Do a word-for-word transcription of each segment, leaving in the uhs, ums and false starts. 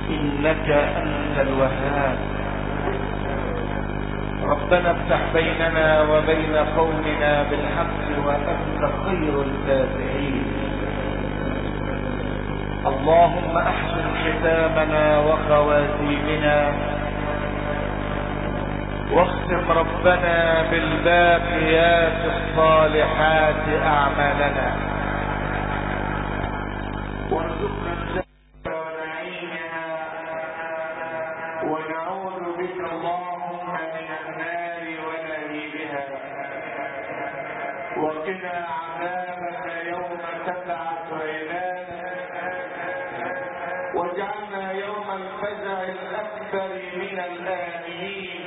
إنك أنت الوهاب. ربنا افتح بيننا وبين قومنا بالحق وأنت خير الفاتحين. اللهم أحسن ختامنا وخواتيمنا، واختم ربنا بالباقيات الصالحات أعمالنا، وارزقنا الجنة ونعيمها، ونعوذ بك اللهم من النار ولهيبها، وقنا عذابك يوم تبعث عبادك، واجعلنا يوم الفزع الأكبر من الآمنين،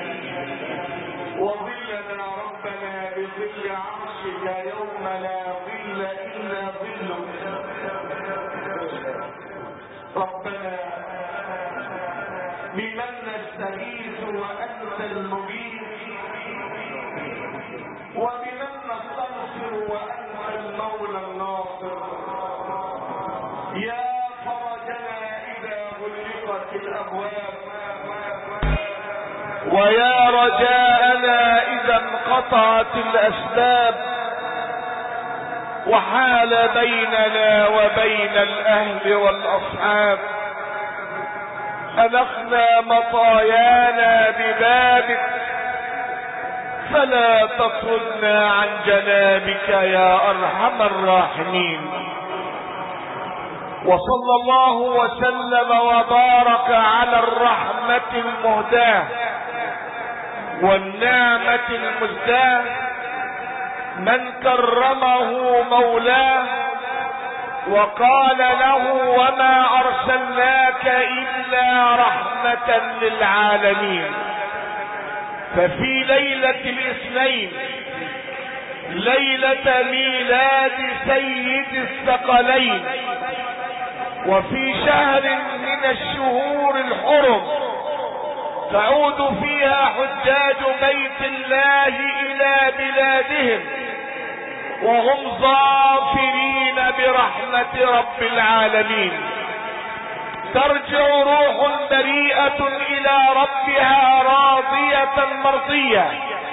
وظلنا ربنا بظل عرشك يوم لا ظل إلا ظلك. ربنا بمن نستغيث وأنت المجيب، وبمن نستنصر وأنت المولى الناصر. يا فرجنا إذا غلقت الأبواب، ويا رجاءنا إذا انقطعت الأسباب، وحال بيننا وبين الأهل والأصحاب. ألخنا مطايانا ببابك، فلا تطردنا عن جنابك يا أرحم الراحمين. وصلى الله وسلم وبارك على الرحمة المهداة والنعمة المزداة، من كرمه مولاه وقال له وما أرسلناك إلا رحمة للعالمين. ففي ليلة الاثنين، ليلة ميلاد سيد الثقلين، وفي شهر من الشهور الحرم تعود فيها حجاج بيت الله إلى بلادهم وهم ظافرين برحمة رب العالمين. ترجع روح بريئة إلى ربها راضية مرضية،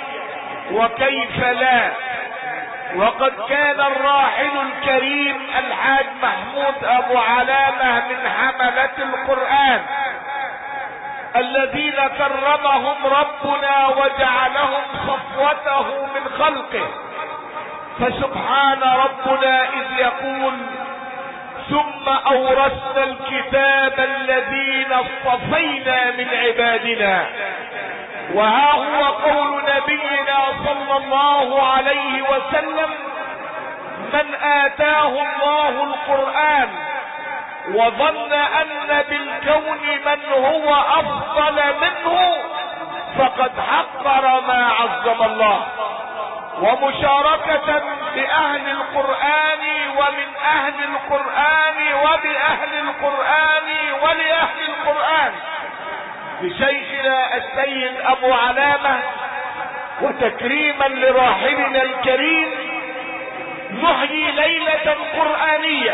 وكيف لا، وقد كان الراحل الكريم الحاج محمود أبو علامة من حملة القرآن الذين كرمهم ربنا وجعلهم صفوته من خلقه. فسبحان ربنا إذ يقول ثم أورثنا الكتاب الذين اصطفينا من عبادنا. وها هو قول نبينا صلى الله عليه وسلم من آتاه الله القرآن وظن أن بالكون من هو أفضل منه فقد حقر ما عظم الله. ومشاركة بأهل القرآن ومن أهل القرآن وبأهل القرآن ولأهل القرآن بشيخنا السيد أبو علامة، وتكريما لراحلنا الكريم نحيي ليلة قرآنية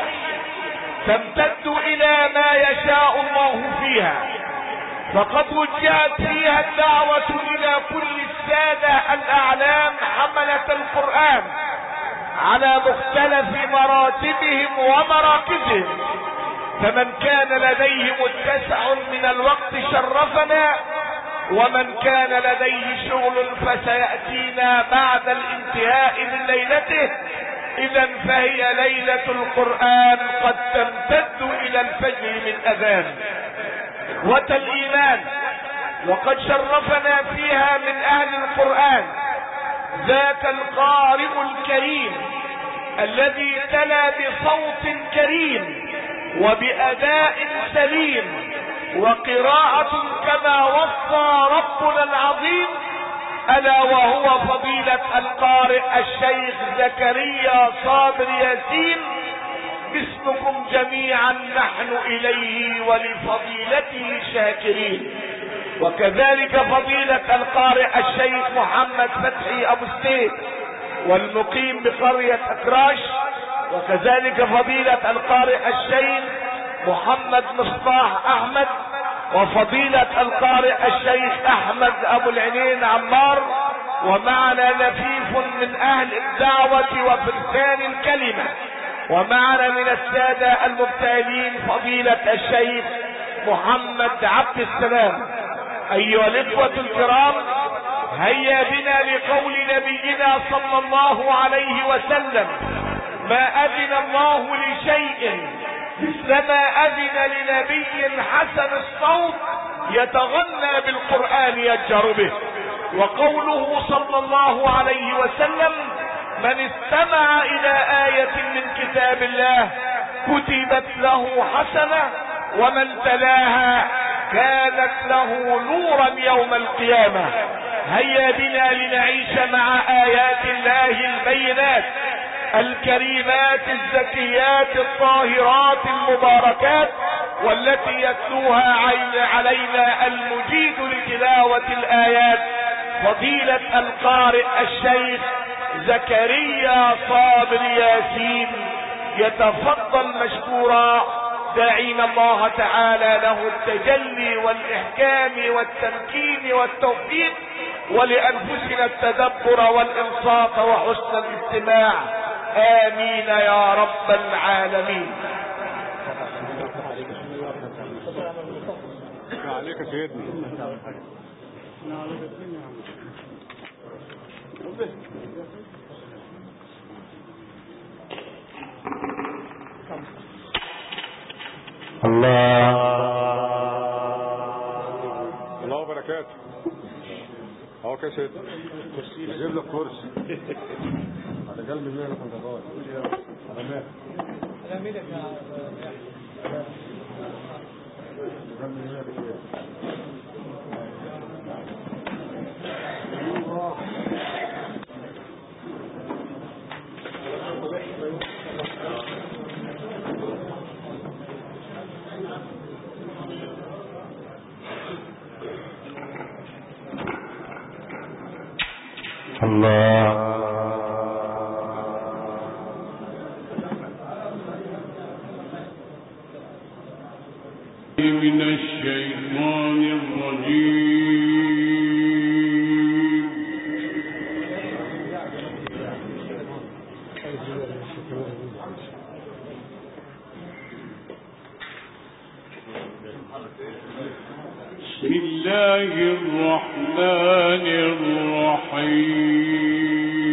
تمتد إلى ما يشاء الله فيها. فقد وجهت فيها الدعوة إلى كل السادة الأعلام حملة القرآن على مختلف مراتبهم ومراكزهم، فمن كان لديه متسع من الوقت شرفنا، ومن كان لديه شغل فسيأتينا بعد الانتهاء من ليلته. إذا فهي ليلة القرآن قد تمتد إلى الفجر من أذان. إخوة الإيمان، وقد شرفنا فيها من أهل القرآن ذاك القارئ الكريم الذي تلا بصوت كريم وبأداء سليم وقراءة كما وصى ربنا العظيم، ألا وهو فضيلة القارئ الشيخ زكريا صابر ياسين. باسمكم جميعا نحن إليه ولفضيلته شاكرين. وكذلك فضيلة القارئ الشيخ محمد فتحي أبو السيد والمقيم بقرية أكراش، وكذلك فضيلة القارئ الشيخ محمد مصباح احمد، وفضيلة القارئ الشيخ احمد ابو العينين عمار، ومعنا نفيف من اهل الدعوة وفرسان الكلمة، ومعنا من السادة المبتهلين فضيلة الشيخ محمد عبد السلام. ايها الاخوة الكرام، هيا بنا لقول نبينا صلى الله عليه وسلم: ما اذن الله لشيء مثلما اذن لنبي حسن الصوت يتغنى بالقرآن يجهر به. وقوله صلى الله عليه وسلم: من استمع الى آية من كتاب الله كتبت له حسنة، ومن تلاها كانت له نورا يوم القيامة. هيا بنا لنعيش مع آيات الله البينات الكريمات الزكيات الطاهرات المباركات، والتي يتلوها علينا المجيد لتلاوة الآيات فضيلة القارئ الشيخ زكريا صابر ياسين. يتفضل مشكورا، داعين الله تعالى له التجلي والإحكام والتمكين والتوفيق، ولأنفسنا التدبر والإنصات وحسن الاستماع. آمين يا رب العالمين. عليك سيدنا. الله الله وبركاته. اهو كده سيدنا، نجيب لك كرسي على قلب المية لكم دغاي على ماء على ميلك يا الله. من الشيطان الرجيم. بسم الله الرحمن الرحيم.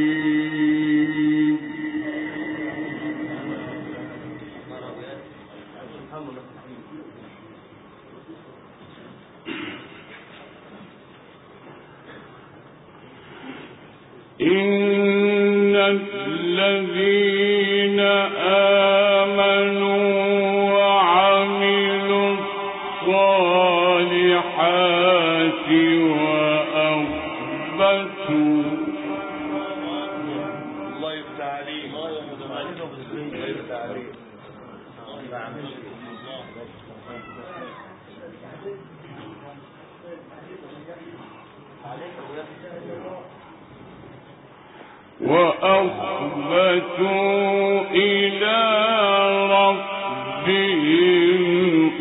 إن الذين آمنوا وعملوا الصالحات وأخبتوا الله يفتح عليك، الله يفتح عليك. وأخبتوا إلى ربهم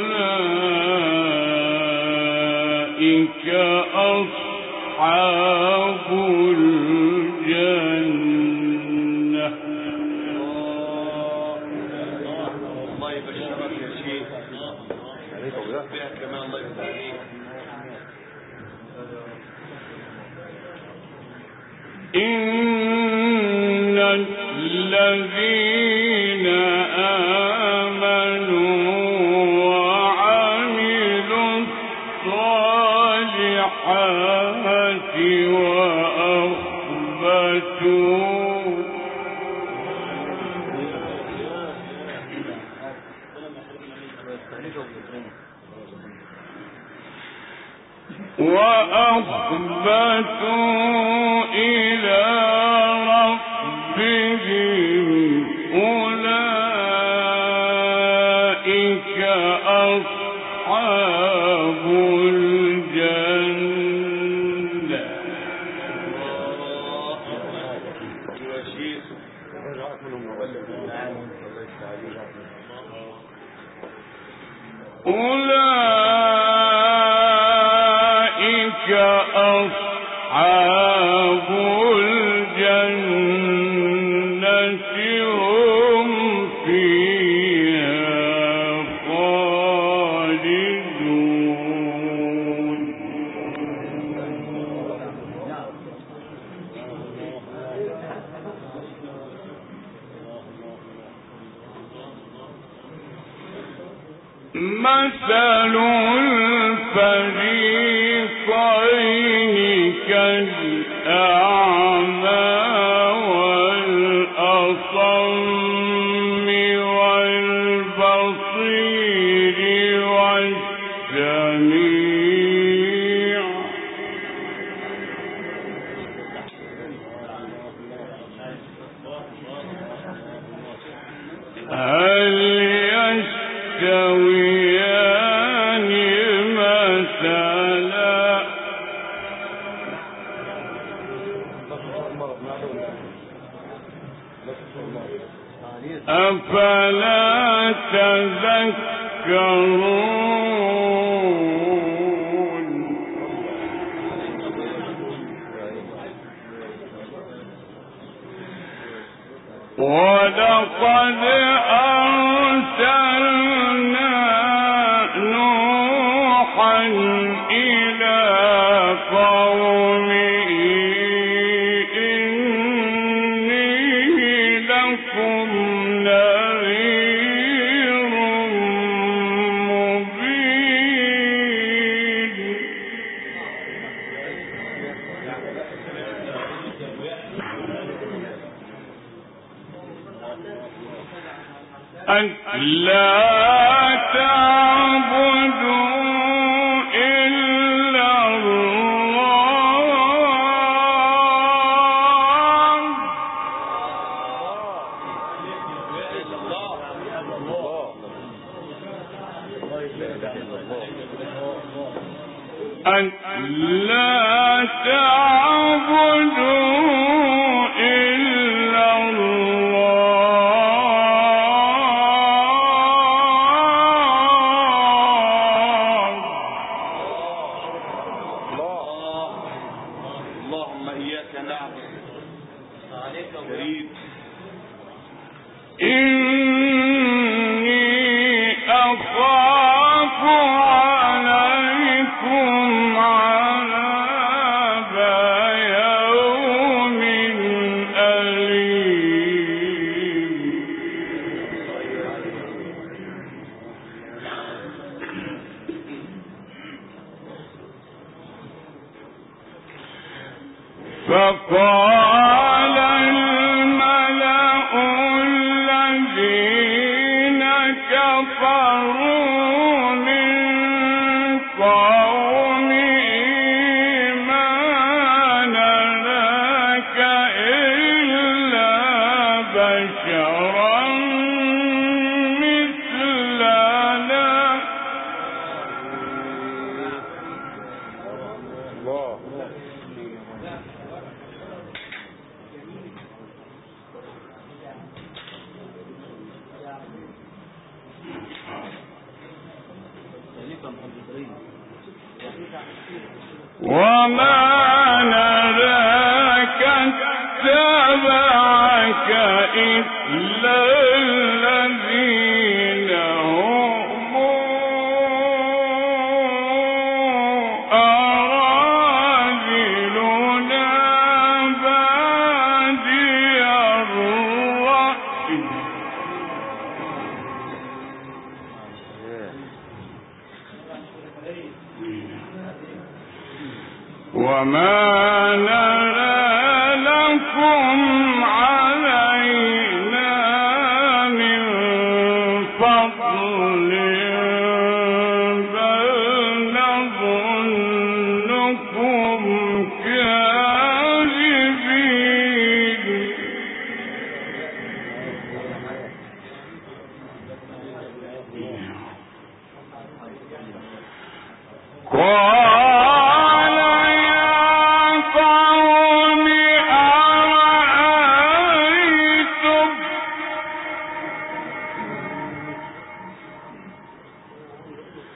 أولئك أصحاب الجنة. الله يبشرك يا شيخ. بها كمان الله يفتح عليك. إن الذين آمنوا وعملوا الصالحات وأخبتوا وأخبتوا إلى ربهم أولئك أصحاب الجنة. أولئك أصحاب الجنة هم فيها خالدون. مثل الفريقين كالأعمى والأصم والبصير والسميع هل يستويان مثلا أفلا تذكرون. ولقد أرسلنا نوحا إلى قومه إني لكم نذير مبين. أن لا تعبدوا إلا الله أن لا تعبدوا إلا اللهم إياك نعبد كريم. إني أخاف عليكم عذاب يوم أليم. فقال الملأ الذين كفروا من قومه ما نراك إلا بشرا مثلنا وما نراك اتبعك إلا الذين هم أراذلنا بادي الرأي وما نرى لكم علينا من فضل بل نظنكم كاذبين. قال يا قوم أرأيتم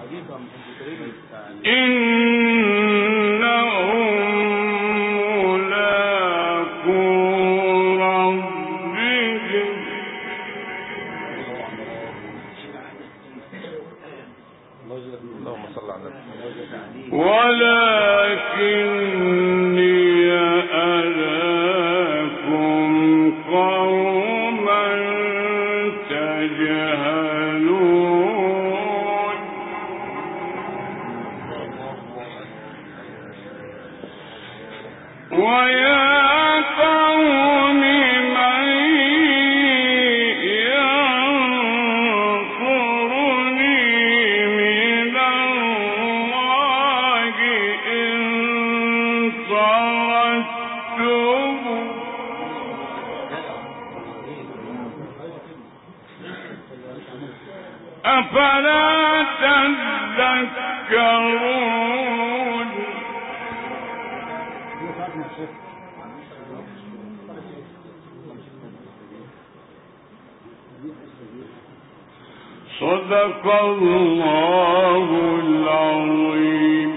أفلا تذكرون صدق الله العظيم.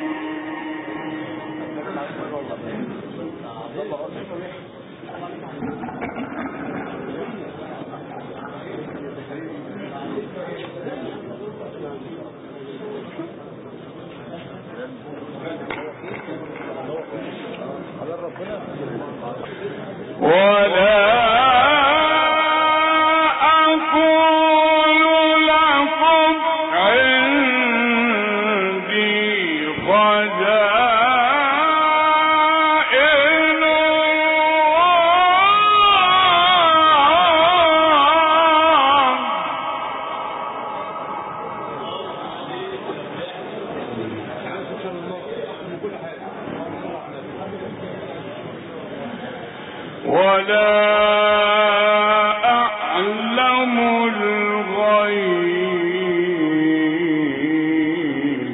ولا أقول لكم عندي خزائن ولا أعلم الغيب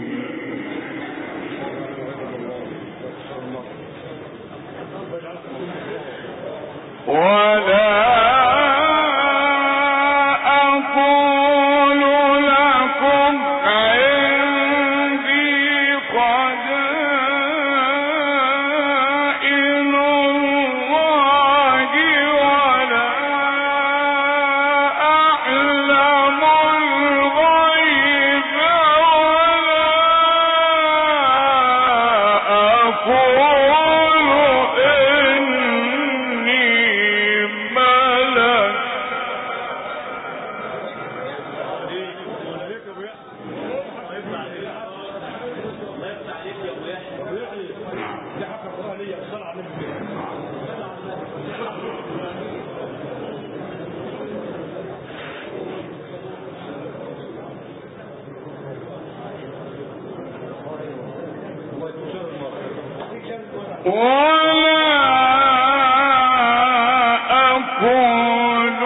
ولا أقول لكم عندي خزائن الله ولا أعلم الغيب ولا أقول إني ملك ولا أقول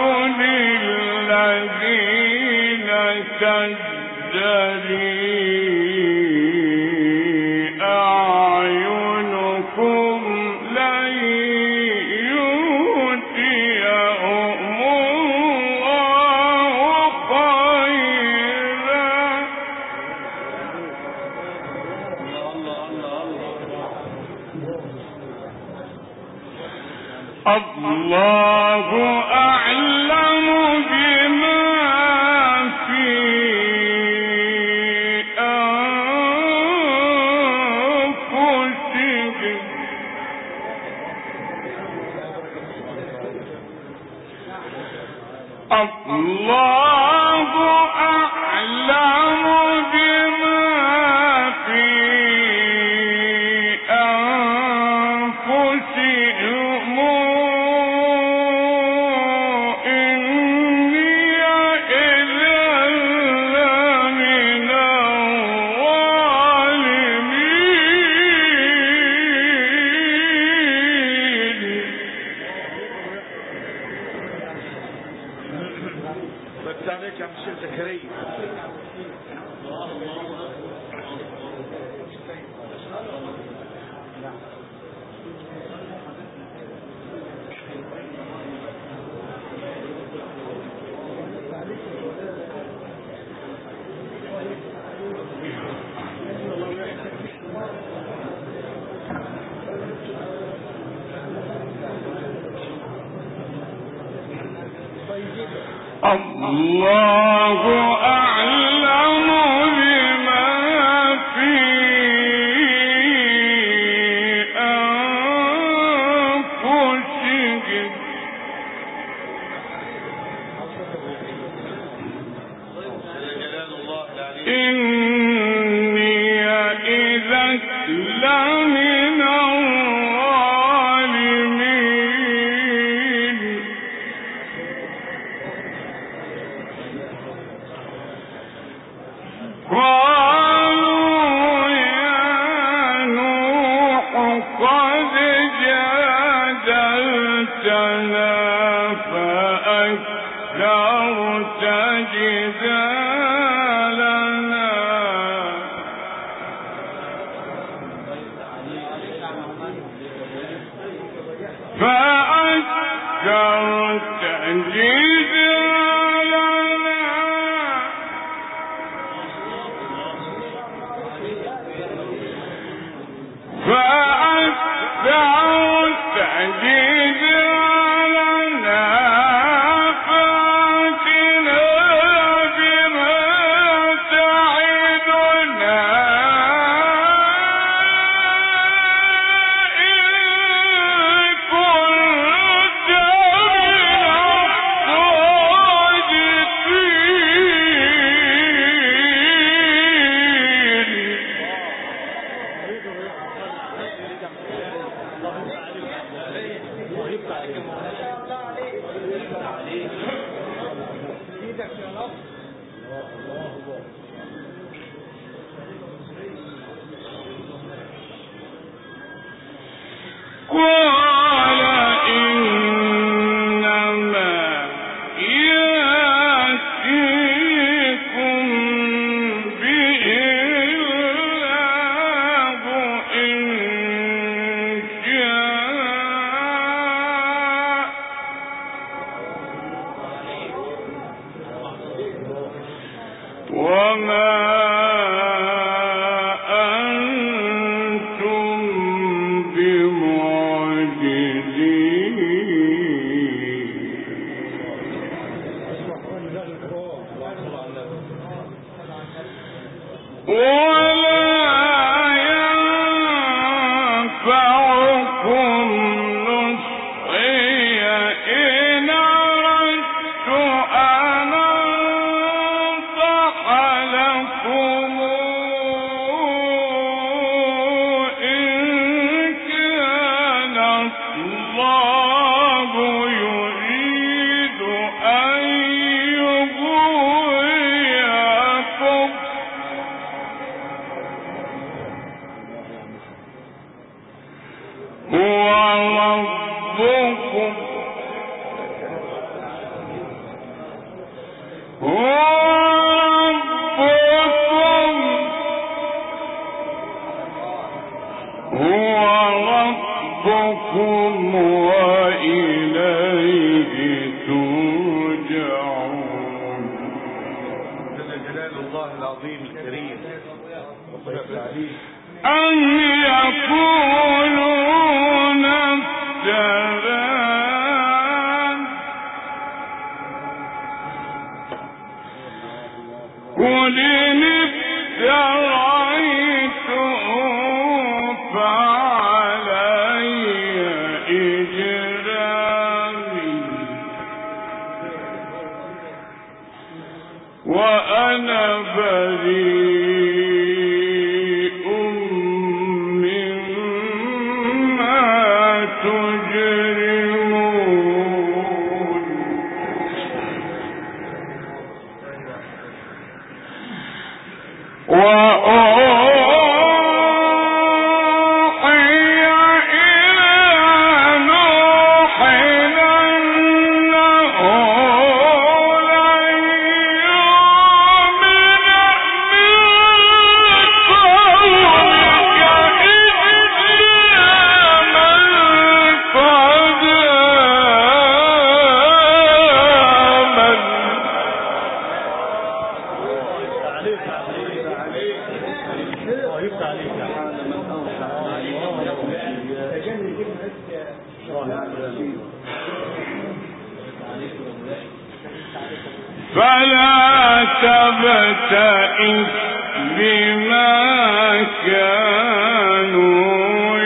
للذين تزدري أعينكم لن يؤتيهم الله خيرا الله أعلم بما في أنفسهم الله أعلم بما في أنفسهم إني إذا لمن الظالمين. فلا تبتئس بما كانوا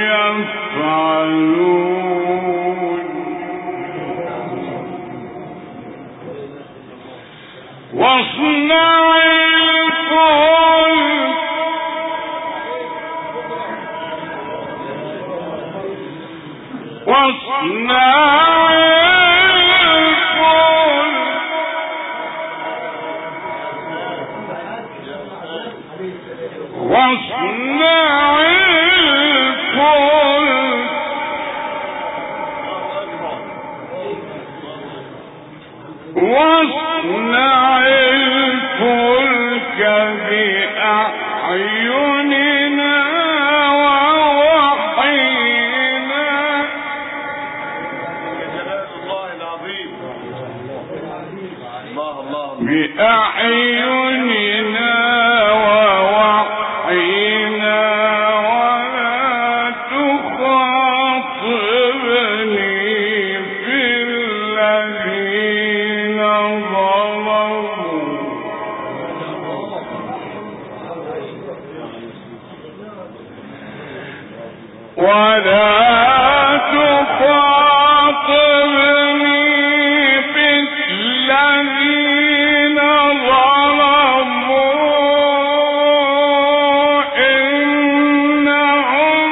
يفعلون واصنع الفلك واصنع واصنع الفلك واصنع الفلك بأعيننا ووحينا بأعيننا ووحينا ولا تخاطبني في الذين ظلموا ولا تخاطبني في الذين ظلموا إنهم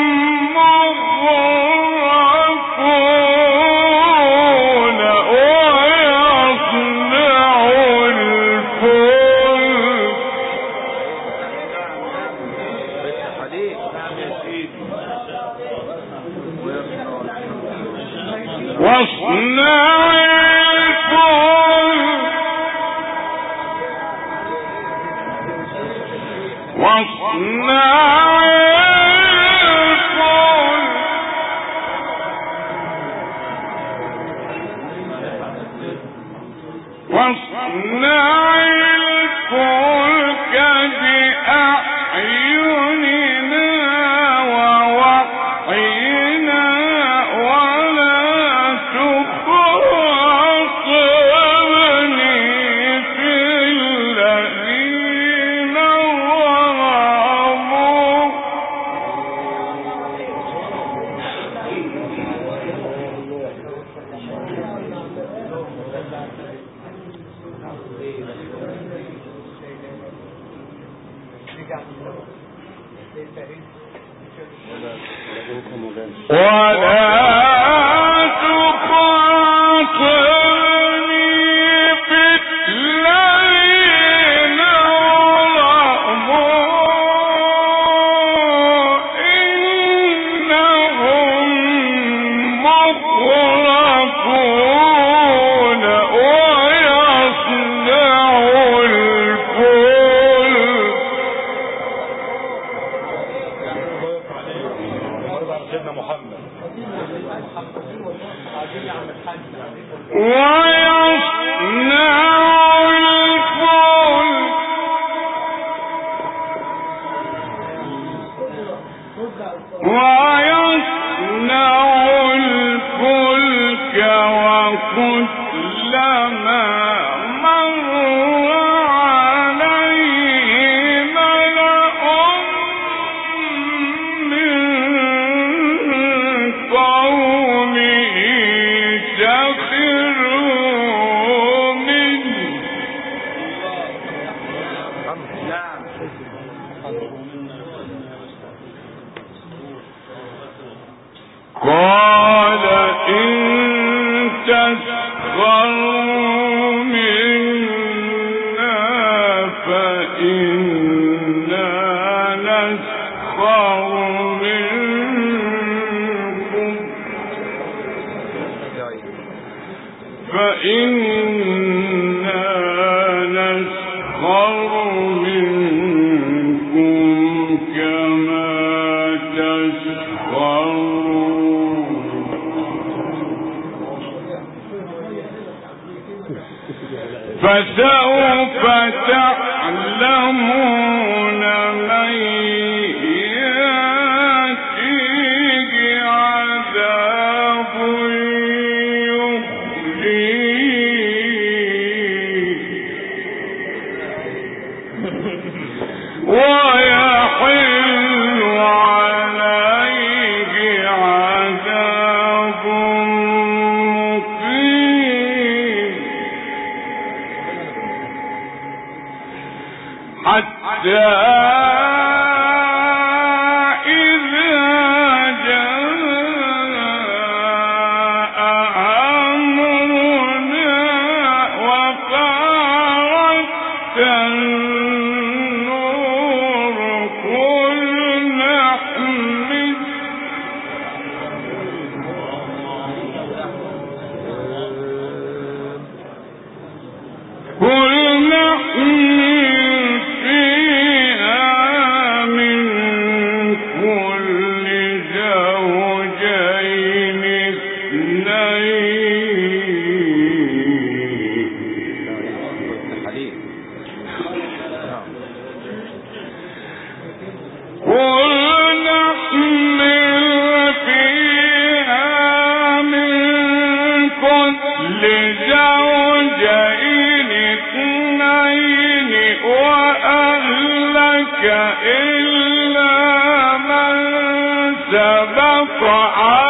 مغرقون ويصنع الفلك واصنع الفلك واصنع الفلك واصنع الفلك بأعيننا ووحينا ولا تخاطبني في الذين ظلموا ولا تخاطبني في الذين ظلموا إنهم مغرقون ويصنع الفلك سيدنا محمد ويصنع الفلك ويصنع الفلك وكلما مر عليه ملأ من قومه سخروا منه قال إن تسخروا منا فإنا نسخر منكم فإنا نسخر منكم كما تسخرون فسوف تعلمون من يأتيه عذاب يخزيه ويحل عليه عذاب مقيم حتى إلا من سبق